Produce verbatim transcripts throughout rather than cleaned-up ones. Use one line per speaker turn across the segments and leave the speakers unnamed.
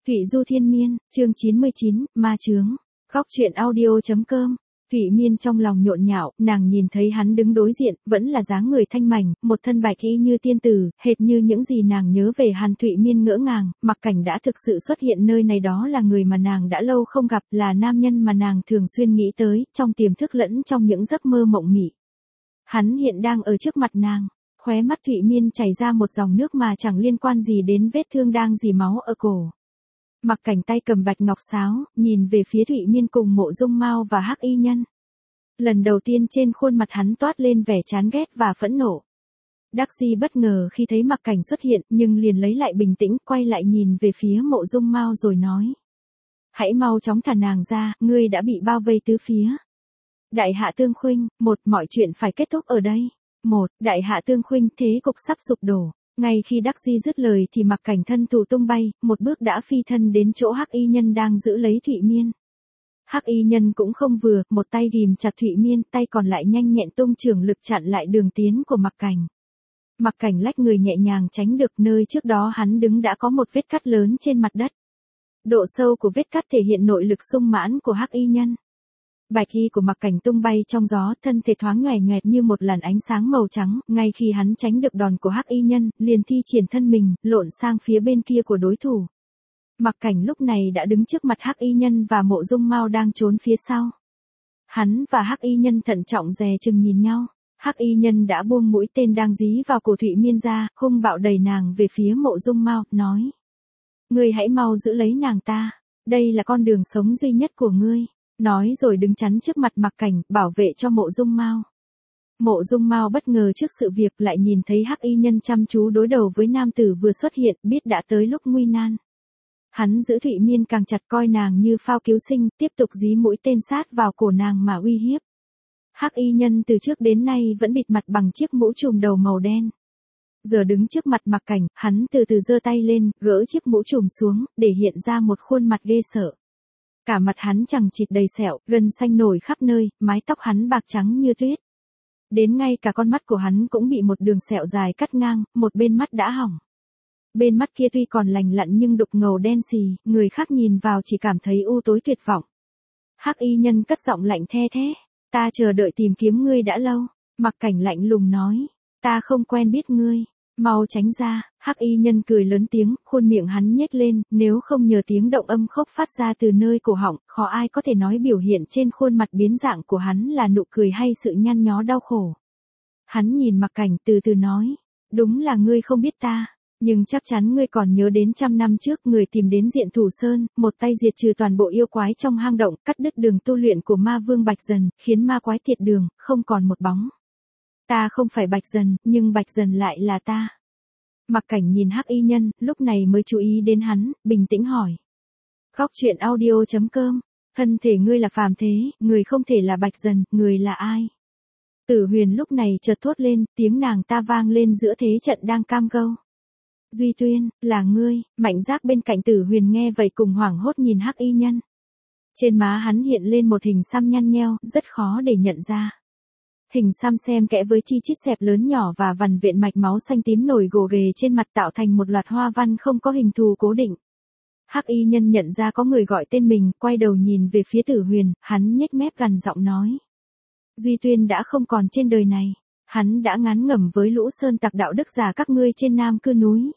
Thụy Du Thiên Miên, chương chín mươi chín, Ma Chướng. Góc truyện audio.com. Thụy Miên trong lòng nhộn nhạo, nàng nhìn thấy hắn đứng đối diện, vẫn là dáng người thanh mảnh, một thân bạch y như tiên tử, hệt như những gì nàng nhớ về Hàn. Thụy Miên ngỡ ngàng, Mặc Cảnh đã thực sự xuất hiện nơi này, đó là người mà nàng đã lâu không gặp, là nam nhân mà nàng thường xuyên nghĩ tới, trong tiềm thức lẫn trong những giấc mơ mộng mị. Hắn hiện đang ở trước mặt nàng. Khóe mắt Thụy Miên chảy ra một dòng nước mà chẳng liên quan gì đến vết thương đang rỉ máu ở cổ. Mặc Cảnh tay cầm bạch ngọc sáo, nhìn về phía Thụy Miên cùng Mộ Dung Mao và Hắc Y Nhân. Lần đầu tiên trên khuôn mặt hắn toát lên vẻ chán ghét và phẫn nộ. Đắc Di bất ngờ khi thấy Mặc Cảnh xuất hiện, nhưng liền lấy lại bình tĩnh, quay lại nhìn về phía Mộ Dung Mao rồi nói: "Hãy mau chóng thả nàng ra, ngươi đã bị bao vây tứ phía." Đại hạ Tương Khuynh, một, mọi chuyện phải kết thúc ở đây. Một, Đại hạ Tương Khuynh, thế cục sắp sụp đổ. Ngay khi Đắc Di dứt lời thì Mặc Cảnh thân thủ tung bay, một bước đã phi thân đến chỗ Hắc Y Nhân đang giữ lấy Thụy Miên. Hắc Y Nhân cũng không vừa, một tay ghìm chặt Thụy Miên, tay còn lại nhanh nhẹn tung chưởng lực chặn lại đường tiến của Mặc Cảnh. Mặc Cảnh lách người nhẹ nhàng tránh được, nơi trước đó hắn đứng đã có một vết cắt lớn trên mặt đất. Độ sâu của vết cắt thể hiện nội lực sung mãn của Hắc Y Nhân. Bạch y của Mặc Cảnh tung bay trong gió, thân thể thoáng nhoẻn nhoẹt như một làn ánh sáng màu trắng, ngay khi hắn tránh được đòn của Hắc Y Nhân, liền thi triển thân mình, lộn sang phía bên kia của đối thủ. Mặc Cảnh lúc này đã đứng trước mặt Hắc Y Nhân và Mộ Dung Mao đang trốn phía sau. Hắn và Hắc Y Nhân thận trọng dè chừng nhìn nhau. Hắc Y Nhân đã buông mũi tên đang dí vào cổ Thụy Miên ra, hung bạo đẩy nàng về phía Mộ Dung Mao, nói: "Ngươi hãy mau giữ lấy nàng ta, đây là con đường sống duy nhất của ngươi." Nói rồi đứng chắn trước mặt Mặc Cảnh, bảo vệ cho Mộ Dung Mao. Mộ Dung Mao bất ngờ trước sự việc, lại nhìn thấy Hắc Y Nhân chăm chú đối đầu với nam tử vừa xuất hiện, biết đã tới lúc nguy nan. Hắn giữ Thụy Miên càng chặt, coi nàng như phao cứu sinh, tiếp tục dí mũi tên sát vào cổ nàng mà uy hiếp. Hắc Y Nhân từ trước đến nay vẫn bịt mặt bằng chiếc mũ trùm đầu màu đen. Giờ đứng trước mặt Mặc Cảnh, hắn từ từ giơ tay lên, gỡ chiếc mũ trùm xuống, để hiện ra một khuôn mặt ghê sợ. Cả mặt hắn chằng chịt đầy sẹo, gân xanh nổi khắp nơi, mái tóc hắn bạc trắng như tuyết. Đến ngay cả con mắt của hắn cũng bị một đường sẹo dài cắt ngang, một bên mắt đã hỏng. Bên mắt kia tuy còn lành lặn nhưng đục ngầu đen xì, người khác nhìn vào chỉ cảm thấy u tối tuyệt vọng. Hắc Y Nhân cất giọng lạnh the thé: "Ta chờ đợi tìm kiếm ngươi đã lâu." Mặc Cảnh lạnh lùng nói: "Ta không quen biết ngươi, mau tránh ra." Hắc Y Nhân cười lớn tiếng, khuôn miệng hắn nhếch lên, nếu không nhờ tiếng động âm khốc phát ra từ nơi cổ họng, khó ai có thể nói biểu hiện trên khuôn mặt biến dạng của hắn là nụ cười hay sự nhăn nhó đau khổ. Hắn nhìn Mặc Cảnh từ từ nói: "Đúng là ngươi không biết ta, nhưng chắc chắn ngươi còn nhớ đến trăm năm trước người tìm đến Diện Thủ Sơn, một tay diệt trừ toàn bộ yêu quái trong hang động, cắt đứt đường tu luyện của ma vương Bạch Dần, khiến ma quái tiệt đường, không còn một bóng. Ta không phải Bạch Dần, nhưng Bạch Dần lại là ta." Mặc Cảnh nhìn Hắc Y Nhân, lúc này mới chú ý đến hắn, bình tĩnh hỏi: "Góc truyện audio.com, thân thể ngươi là phàm thế, người không thể là Bạch Dần, người là ai?" Tử Huyền lúc này chợt thốt lên, tiếng nàng ta vang lên giữa thế trận đang cam go. "Duy Tuyên, là ngươi." Mạnh Giác bên cạnh Tử Huyền nghe vậy cùng hoảng hốt nhìn Hắc Y Nhân. Trên má hắn hiện lên một hình xăm nhăn nheo, rất khó để nhận ra. Hình xăm xem kẽ với chi chít xẹp lớn nhỏ và vằn vện mạch máu xanh tím nổi gồ ghề trên mặt, tạo thành một loạt hoa văn không có hình thù cố định. Hắc Y Nhân nhận ra có người gọi tên mình, quay đầu nhìn về phía Tử Huyền, hắn nhếch mép gằn giọng nói: "Duy Tuyên đã không còn trên đời này, hắn đã ngán ngẩm với lũ sơn tặc đạo đức giả các ngươi trên Nam Cư núi.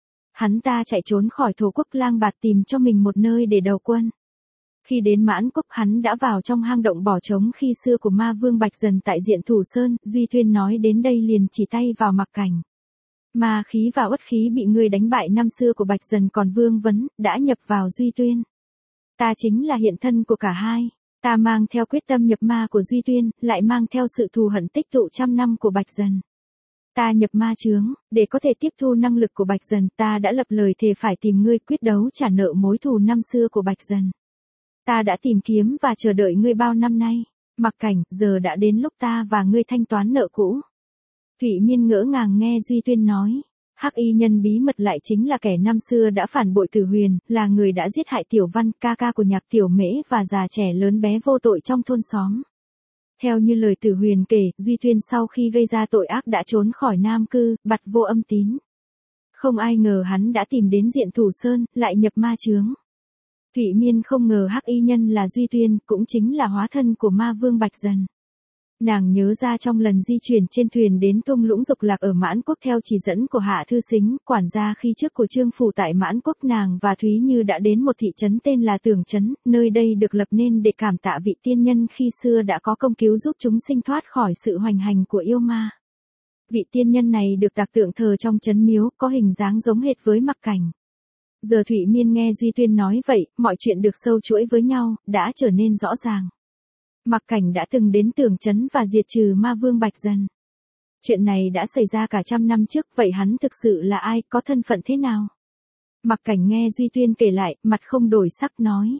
Hắn ta chạy trốn khỏi thổ quốc lang bạt tìm cho mình một nơi để đầu quân. Khi đến Mãn Quốc hắn đã vào trong hang động bỏ trống khi xưa của ma vương Bạch Dần tại Diện Thủ Sơn." Duy Tuyên nói đến đây liền chỉ tay vào Mặc Cảnh: "Ma khí và uất khí bị ngươi đánh bại năm xưa của Bạch Dần còn vương vấn, đã nhập vào Duy Tuyên. Ta chính là hiện thân của cả hai. Ta mang theo quyết tâm nhập ma của Duy Tuyên, lại mang theo sự thù hận tích tụ trăm năm của Bạch Dần. Ta nhập ma chướng, để có thể tiếp thu năng lực của Bạch Dần, ta đã lập lời thề phải tìm ngươi quyết đấu trả nợ mối thù năm xưa của Bạch Dần. Ta đã tìm kiếm và chờ đợi ngươi bao năm nay. Mặc Cảnh, giờ đã đến lúc ta và ngươi thanh toán nợ cũ." Thụy Miên ngỡ ngàng nghe Duy Tuyên nói. Hắc Y Nhân bí mật lại chính là kẻ năm xưa đã phản bội Tử Huyền, là người đã giết hại Tiểu Văn, ca ca của Nhạc Tiểu Mễ, và già trẻ lớn bé vô tội trong thôn xóm. Theo như lời Tử Huyền kể, Duy Tuyên sau khi gây ra tội ác đã trốn khỏi Nam Cư, bặt vô âm tín. Không ai ngờ hắn đã tìm đến Diện Thủ Sơn, lại nhập ma chướng. Thụy Miên không ngờ hắc y nhân là Duy Tuyên, cũng chính là hóa thân của ma vương Bạch Dần. Nàng nhớ ra trong lần di chuyển trên thuyền đến thung lũng Dục Lạc ở Mãn Quốc theo chỉ dẫn của Hạ Thư Sính, quản gia khi trước của Trương phủ tại Mãn Quốc, nàng và Thúy Như đã đến một thị trấn tên là Tưởng Trấn, nơi đây được lập nên để cảm tạ vị tiên nhân khi xưa đã có công cứu giúp chúng sinh thoát khỏi sự hoành hành của yêu ma. Vị tiên nhân này được tạc tượng thờ trong trấn miếu, có hình dáng giống hệt với Mặc Cảnh. Giờ Thụy Miên nghe Duy Tuyên nói vậy, mọi chuyện được sâu chuỗi với nhau, đã trở nên rõ ràng. Mặc Cảnh đã từng đến Tưởng Trấn và diệt trừ ma vương Bạch Dần. Chuyện này đã xảy ra cả trăm năm trước, vậy hắn thực sự là ai, có thân phận thế nào? Mặc Cảnh nghe Duy Tuyên kể lại, mặt không đổi sắc nói.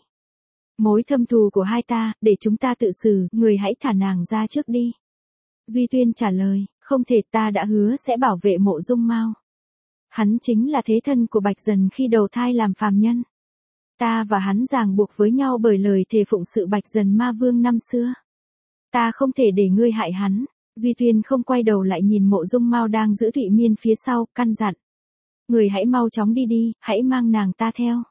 Mối thâm thù của hai ta, để chúng ta tự xử, người hãy thả nàng ra trước đi. Duy Tuyên trả lời, không thể, ta đã hứa sẽ bảo vệ Mộ Dung Mao. Hắn chính là thế thân của Bạch Dần khi đầu thai làm phàm nhân. Ta và hắn ràng buộc với nhau bởi lời thề phụng sự Bạch Dần ma vương năm xưa. Ta không thể để ngươi hại hắn. Duy Tuyên không quay đầu lại nhìn Mộ Dung Mao đang giữ Thụy Miên phía sau, căn dặn. Người hãy mau chóng đi đi, hãy mang nàng ta theo.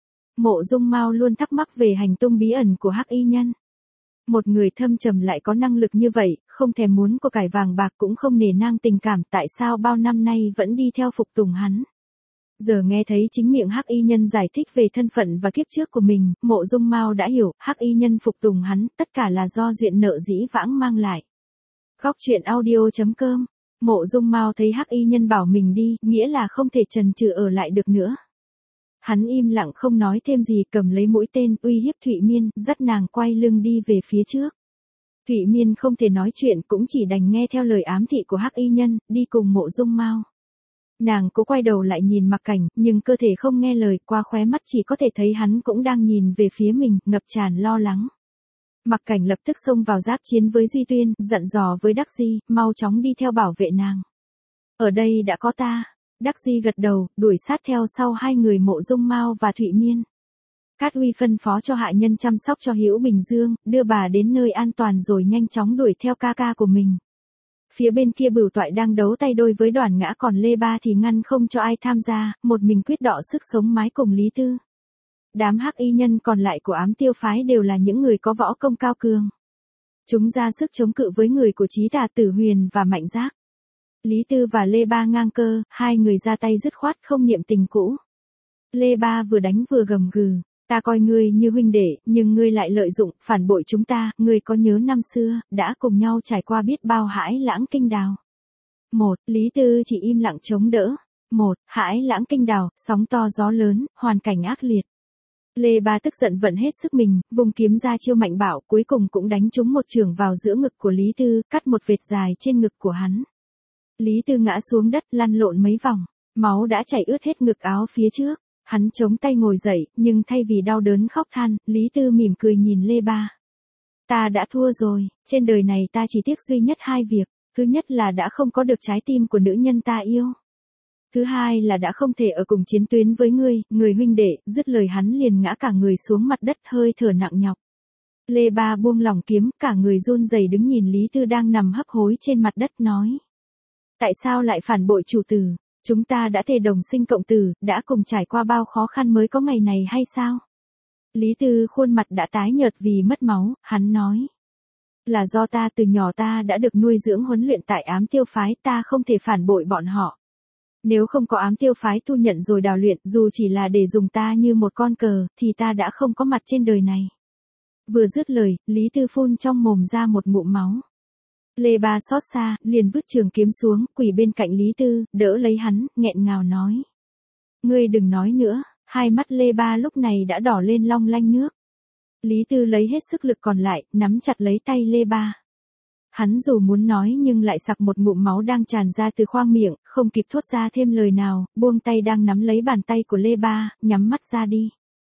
Mộ Dung Mao luôn thắc mắc về hành tung bí ẩn của hắc y nhân. Một người thâm trầm lại có năng lực như vậy, không thèm muốn của cải vàng bạc cũng không nể nang tình cảm, tại sao bao năm nay vẫn đi theo phục tùng hắn. Giờ nghe thấy chính miệng hắc y nhân giải thích về thân phận và kiếp trước của mình, Mộ Dung Mao đã hiểu, hắc y nhân phục tùng hắn, tất cả là do duyên nợ dĩ vãng mang lại. Góc truyện audio chấm com. Mộ Dung Mao thấy hắc y nhân bảo mình đi, nghĩa là không thể chần chừ ở lại được nữa. Hắn im lặng không nói thêm gì, cầm lấy mũi tên, uy hiếp Thụy Miên, dắt nàng quay lưng đi về phía trước. Thụy Miên không thể nói chuyện, cũng chỉ đành nghe theo lời ám thị của hắc y nhân, đi cùng Mộ Dung Mao. Nàng cố quay đầu lại nhìn Mặc Cảnh, nhưng cơ thể không nghe lời, qua khóe mắt chỉ có thể thấy hắn cũng đang nhìn về phía mình, ngập tràn lo lắng. Mặc Cảnh lập tức xông vào giáp chiến với Duy Tuyên, dặn dò với Đắc Di, mau chóng đi theo bảo vệ nàng. Ở đây đã có ta. Đắc Di gật đầu, đuổi sát theo sau hai người Mộ Dung Mao và Thụy Miên. Cát Uy phân phó cho hạ nhân chăm sóc cho Hữu Bình Dương, đưa bà đến nơi an toàn rồi nhanh chóng đuổi theo ca ca của mình. Phía bên kia Bửu Toại đang đấu tay đôi với Đoàn Ngã, còn Lê Ba thì ngăn không cho ai tham gia, một mình quyết đọ sức sống mái cùng Lý Tư. Đám hắc y nhân còn lại của Ám Tiêu phái đều là những người có võ công cao cường. Chúng ra sức chống cự với người của Chí Tà, Tử Huyền và Mạnh Giác. Lý Tư và Lê Ba ngang cơ, hai người ra tay dứt khoát không niệm tình cũ. Lê Ba vừa đánh vừa gầm gừ, ta coi ngươi như huynh đệ, nhưng ngươi lại lợi dụng, phản bội chúng ta, ngươi có nhớ năm xưa, đã cùng nhau trải qua biết bao hãi lãng kinh đào. Một, Lý Tư chỉ im lặng chống đỡ. Một, hãi lãng kinh đào, sóng to gió lớn, hoàn cảnh ác liệt. Lê Ba tức giận vận hết sức mình, vùng kiếm ra chiêu mạnh bạo, cuối cùng cũng đánh trúng một chưởng vào giữa ngực của Lý Tư, cắt một vệt dài trên ngực của hắn. Lý Tư ngã xuống đất, lăn lộn mấy vòng, máu đã chảy ướt hết ngực áo phía trước. Hắn chống tay ngồi dậy, nhưng thay vì đau đớn khóc than, Lý Tư mỉm cười nhìn Lê Ba. Ta đã thua rồi, trên đời này ta chỉ tiếc duy nhất hai việc, thứ nhất là đã không có được trái tim của nữ nhân ta yêu. Thứ hai là đã không thể ở cùng chiến tuyến với ngươi, người huynh đệ, dứt lời hắn liền ngã cả người xuống mặt đất, hơi thở nặng nhọc. Lê Ba buông lỏng kiếm, cả người run rẩy đứng nhìn Lý Tư đang nằm hấp hối trên mặt đất nói. Tại sao lại phản bội chủ tử? Chúng ta đã thề đồng sinh cộng tử, đã cùng trải qua bao khó khăn mới có ngày này hay sao? Lý Tư khuôn mặt đã tái nhợt vì mất máu, hắn nói. Là do ta từ nhỏ ta đã được nuôi dưỡng huấn luyện tại Ám Tiêu phái, ta không thể phản bội bọn họ. Nếu không có Ám Tiêu phái thu nhận rồi đào luyện, dù chỉ là để dùng ta như một con cờ, thì ta đã không có mặt trên đời này. Vừa dứt lời, Lý Tư phun trong mồm ra một ngụm máu. Lê Ba xót xa, liền vứt trường kiếm xuống, quỳ bên cạnh Lý Tư, đỡ lấy hắn, nghẹn ngào nói. Ngươi đừng nói nữa, hai mắt Lê Ba lúc này đã đỏ lên long lanh nước. Lý Tư lấy hết sức lực còn lại, nắm chặt lấy tay Lê Ba. Hắn dù muốn nói nhưng lại sặc một ngụm máu đang tràn ra từ khoang miệng, không kịp thốt ra thêm lời nào, buông tay đang nắm lấy bàn tay của Lê Ba, nhắm mắt ra đi.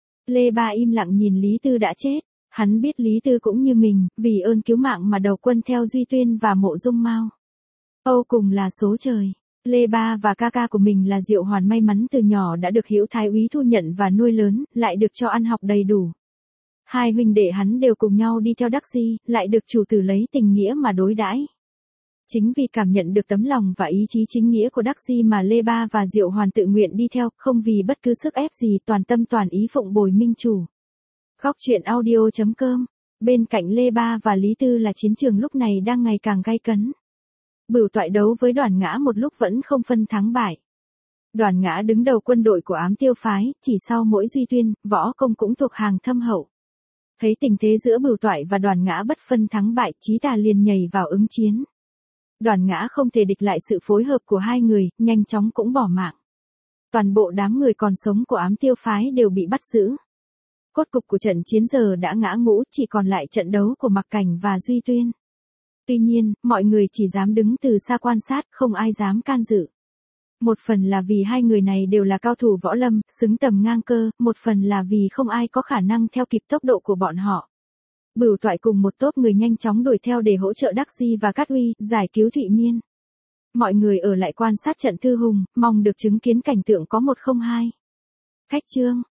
Lê Ba im lặng nhìn Lý Tư đã chết. Hắn biết Lý Tư cũng như mình, vì ơn cứu mạng mà đầu quân theo Duy Tuyên và Mộ Dung Mao. Âu cùng là số trời. Lê Ba và ca ca của mình là Diệu Hoàn may mắn từ nhỏ đã được Hữu Thái úy thu nhận và nuôi lớn, lại được cho ăn học đầy đủ. Hai huynh đệ hắn đều cùng nhau đi theo Đắc Di, lại được chủ tử lấy tình nghĩa mà đối đãi. Chính vì cảm nhận được tấm lòng và ý chí chính nghĩa của Đắc Di mà Lê Ba và Diệu Hoàn tự nguyện đi theo, không vì bất cứ sức ép gì, toàn tâm toàn ý phụng bồi minh chủ. Góc truyện audio chấm com. Bên cạnh Lê Ba và Lý Tư là chiến trường lúc này đang ngày càng gay cấn. Bửu Toại đấu với Đoàn Ngã một lúc vẫn không phân thắng bại. Đoàn Ngã đứng đầu quân đội của Ám Tiêu phái, chỉ sau mỗi Duy Tuyên, võ công cũng thuộc hàng thâm hậu. Thấy tình thế giữa Bửu Toại và Đoàn Ngã bất phân thắng bại, Chí Tà liền nhảy vào ứng chiến. Đoàn Ngã không thể địch lại sự phối hợp của hai người, nhanh chóng cũng bỏ mạng. Toàn bộ đám người còn sống của Ám Tiêu phái đều bị bắt giữ. Cốt cục của trận chiến giờ đã ngã ngũ, chỉ còn lại trận đấu của Mặc Cảnh và Duy Tuyên. Tuy nhiên, mọi người chỉ dám đứng từ xa quan sát, không ai dám can dự. Một phần là vì hai người này đều là cao thủ võ lâm, xứng tầm ngang cơ, một phần là vì không ai có khả năng theo kịp tốc độ của bọn họ. Bửu Toại cùng một tốp người nhanh chóng đuổi theo để hỗ trợ Đắc Di và Cát Uy, giải cứu Thụy Miên. Mọi người ở lại quan sát trận thư hùng, mong được chứng kiến cảnh tượng có một không hai. Khách chương.